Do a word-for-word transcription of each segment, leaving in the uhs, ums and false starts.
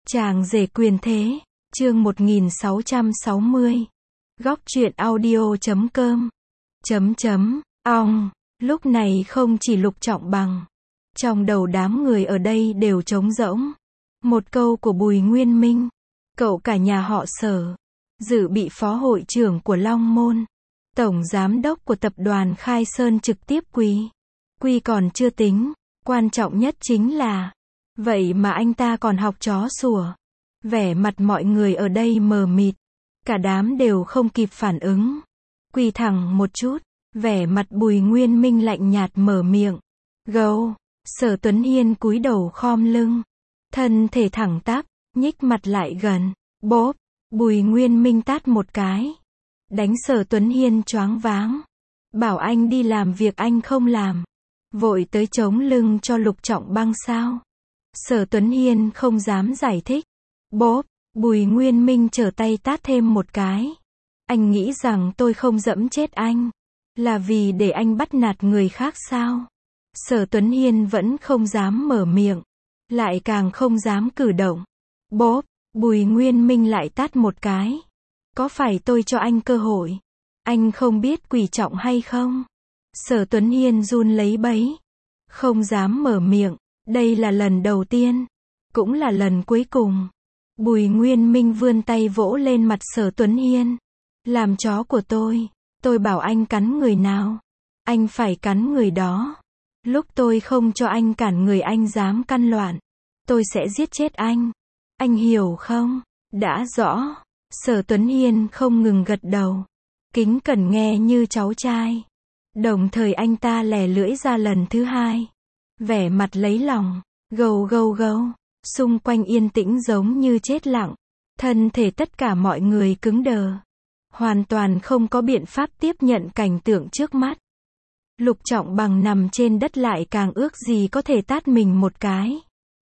Chàng rể quyền thế, chương một nghìn sáu trăm sáu mươi. Góc truyện audio chấm com. Chấm chấm, ong, lúc này không chỉ Lục Trọng Bằng. Trong đầu đám người ở đây đều trống rỗng. Một câu của Bùi Nguyên Minh. Cậu cả nhà họ Sở. Dự bị phó hội trưởng của Long Môn. Tổng giám đốc của tập đoàn Khai Sơn trực tiếp quy. Quy còn chưa tính. Quan trọng nhất chính là. Vậy mà anh ta còn học chó sủa. Vẻ mặt mọi người ở đây mờ mịt. Cả đám đều không kịp phản ứng. Quỳ thẳng một chút. Vẻ mặt Bùi Nguyên Minh lạnh nhạt mở miệng. Gâu. Sở Tuấn Hiên cúi đầu khom lưng. Thân thể thẳng tắp. Nhích mặt lại gần. Bốp. Bùi Nguyên Minh tát một cái. Đánh Sở Tuấn Hiên choáng váng. Bảo anh đi làm việc anh không làm. Vội tới chống lưng cho Lục Trọng Băng sao? Sở Tuấn Hiên không dám giải thích. Bốp. Bùi Nguyên Minh trở tay tát thêm một cái. Anh nghĩ rằng tôi không dẫm chết anh. Là vì để anh bắt nạt người khác sao? Sở Tuấn Hiên vẫn không dám mở miệng. Lại càng không dám cử động. Bốp. Bùi Nguyên Minh lại tát một cái. Có phải tôi cho anh cơ hội? Anh không biết quý trọng hay không? Sở Tuấn Hiên run lấy bấy. Không dám mở miệng. Đây là lần đầu tiên. Cũng là lần cuối cùng. Bùi Nguyên Minh vươn tay vỗ lên mặt Sở Tuấn Hiên. Làm chó của tôi. Tôi bảo anh cắn người nào. Anh phải cắn người đó. Lúc tôi không cho anh cản người anh dám căn loạn. Tôi sẽ giết chết anh. Anh hiểu không? Đã rõ. Sở Tuấn Hiên không ngừng gật đầu. Kính cẩn nghe như cháu trai. Đồng thời anh ta lè lưỡi ra lần thứ hai. Vẻ mặt lấy lòng. Gâu gâu gâu. Xung quanh yên tĩnh giống như chết lặng. Thân thể tất cả mọi người cứng đờ. Hoàn toàn không có biện pháp tiếp nhận cảnh tượng trước mắt. Lục Trọng Bằng nằm trên đất lại càng ước gì có thể tát mình một cái.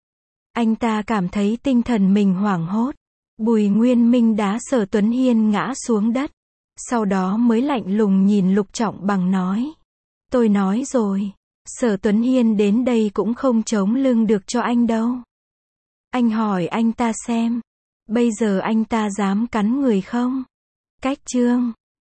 Anh ta cảm thấy tinh thần mình hoảng hốt. Bùi Nguyên Minh đá Sở Tuấn Hiên ngã xuống đất. Sau đó mới lạnh lùng nhìn Lục Trọng Bằng nói. Tôi nói rồi. Sở Tuấn Hiên đến đây cũng không chống lưng được cho anh đâu. Anh hỏi anh ta xem. Bây giờ anh ta dám cắn người không? Cách chương.